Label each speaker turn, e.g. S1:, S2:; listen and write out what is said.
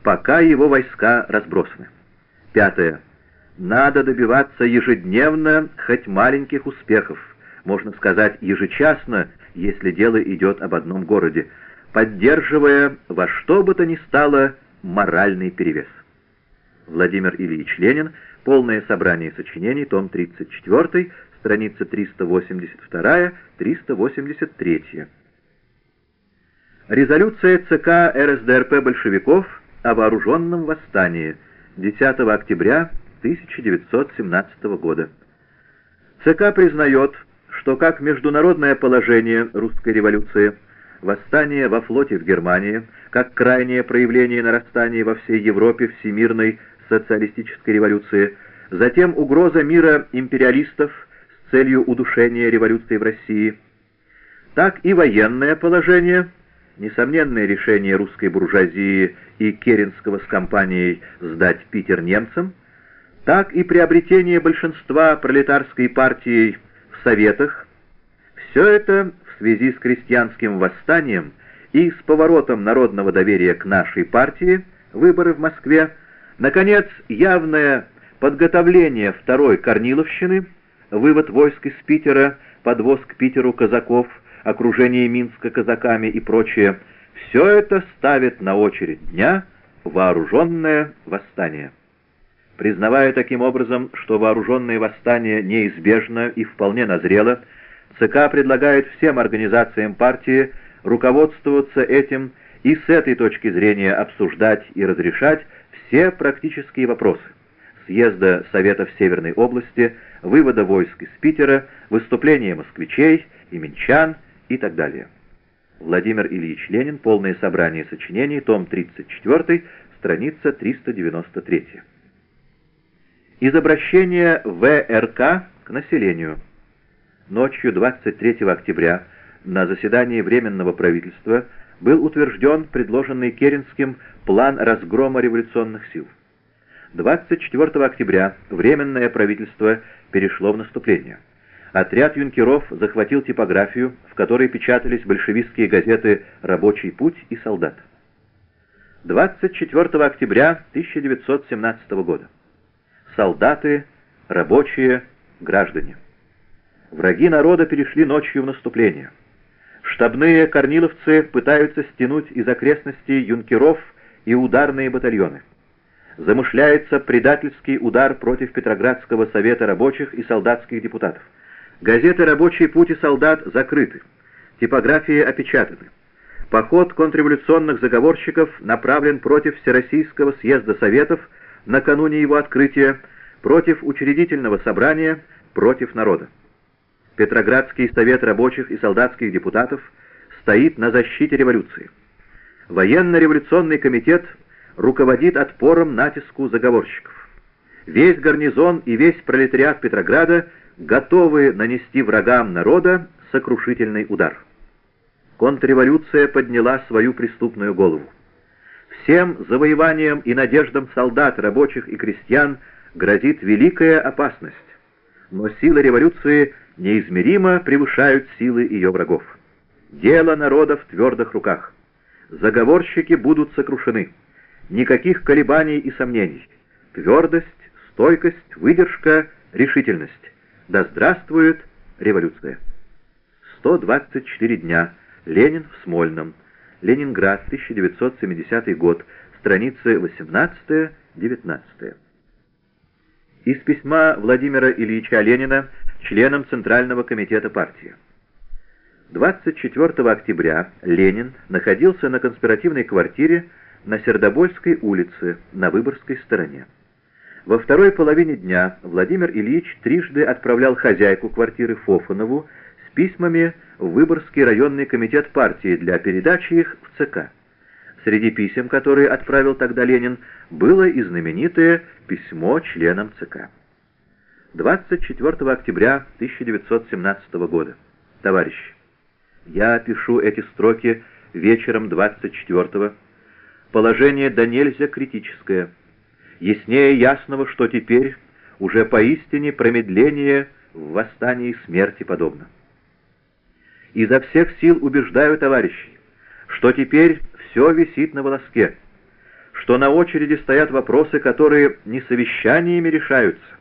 S1: пока его войска разбросаны. Пятое. Надо добиваться ежедневно хоть маленьких успехов, можно сказать ежечасно, если дело идет об одном городе, поддерживая во что бы то ни стало моральный перевес. Владимир Ильич Ленин. Полное собрание сочинений, том 34, страница 382-383. Резолюция ЦК РСДРП большевиков о вооруженном восстании 10 октября 1917 года. ЦК признает, что как международное положение русской революции, восстание во флоте в Германии, как крайнее проявление нарастания во всей Европе всемирной социалистической революции, затем угроза мира империалистов с целью удушения революции в России, так и военное положение, несомненное решение русской буржуазии и Керенского с компанией сдать Питер немцам, так и приобретение большинства пролетарской партии в Советах, все это в связи с крестьянским восстанием и с поворотом народного доверия к нашей партии, выборы в Москве, наконец, явное подготовление второй Корниловщины, вывод войск из Питера, подвоз к Питеру казаков, окружение Минска казаками и прочее, все это ставит на очередь дня вооруженное восстание. Признавая таким образом, что вооруженное восстание неизбежно и вполне назрело, ЦК предлагает всем организациям партии руководствоваться этим и с этой точки зрения обсуждать и разрешать все практические вопросы: съезда Советов Северной области, вывода войск из Питера, выступления москвичей и минчан и так далее. Владимир Ильич Ленин. Полное собрание сочинений, том 34, страница 393. Из обращения ВРК к населению. Ночью 23 октября на заседании Временного правительства был утвержден предложенный Керенским план разгрома революционных сил. 24 октября Временное правительство перешло в наступление. Отряд юнкеров захватил типографию, в которой печатались большевистские газеты «Рабочий путь» и «Солдат». 24 октября 1917 года. Солдаты, рабочие, граждане. Враги народа перешли ночью в наступление. Штабные корниловцы пытаются стянуть из окрестностей юнкеров и ударные батальоны. Замышляется предательский удар против Петроградского совета рабочих и солдатских депутатов. Газеты «Рабочий путь» и «Солдат» закрыты. Типографии опечатаны. Поход контрреволюционных заговорщиков направлен против Всероссийского съезда Советов накануне его открытия, против учредительного собрания, против народа. Петроградский совет рабочих и солдатских депутатов стоит на защите революции. Военно-революционный комитет руководит отпором натиску заговорщиков. Весь гарнизон и весь пролетариат Петрограда готовы нанести врагам народа сокрушительный удар. Контрреволюция подняла свою преступную голову. Всем завоеваниям и надеждам солдат, рабочих и крестьян грозит великая опасность, но силы революции неизмеримо превышают силы ее врагов. Дело народа в твердых руках. Заговорщики будут сокрушены. Никаких колебаний и сомнений. Твердость, стойкость, выдержка, решительность. Да здравствует революция! 124 дня. Ленин в Смольном. Ленинград, 1970 год. Страницы 18-19. Из письма Владимира Ильича Ленина членам Центрального комитета партии. 24 октября Ленин находился на конспиративной квартире на Сердобольской улице, на Выборгской стороне. Во второй половине дня Владимир Ильич трижды отправлял хозяйку квартиры Фофанову с письмами в Выборгский районный комитет партии для передачи их в ЦК. Среди писем, которые отправил тогда Ленин, было и знаменитое письмо членам ЦК. 24 октября 1917 года. Товарищи, я пишу эти строки вечером 24-го. Положение до нельзя критическое. Яснее ясного, что теперь уже поистине промедление в восстании смерти подобно. Изо всех сил убеждаю товарищей, что теперь все висит на волоске, что на очереди стоят вопросы, которые не совещаниями решаются,